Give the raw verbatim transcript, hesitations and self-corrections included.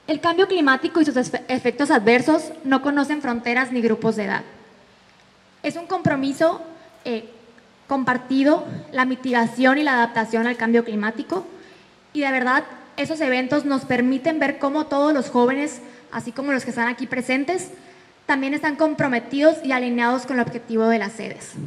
El cambio climático y sus efectos adversos no conocen fronteras ni grupos de edad. Es un compromiso eh, compartido la mitigación y la adaptación al cambio climático, y de verdad esos eventos nos permiten ver cómo todos los jóvenes, así como los que están aquí presentes, también están comprometidos y alineados con el objetivo de las sedes.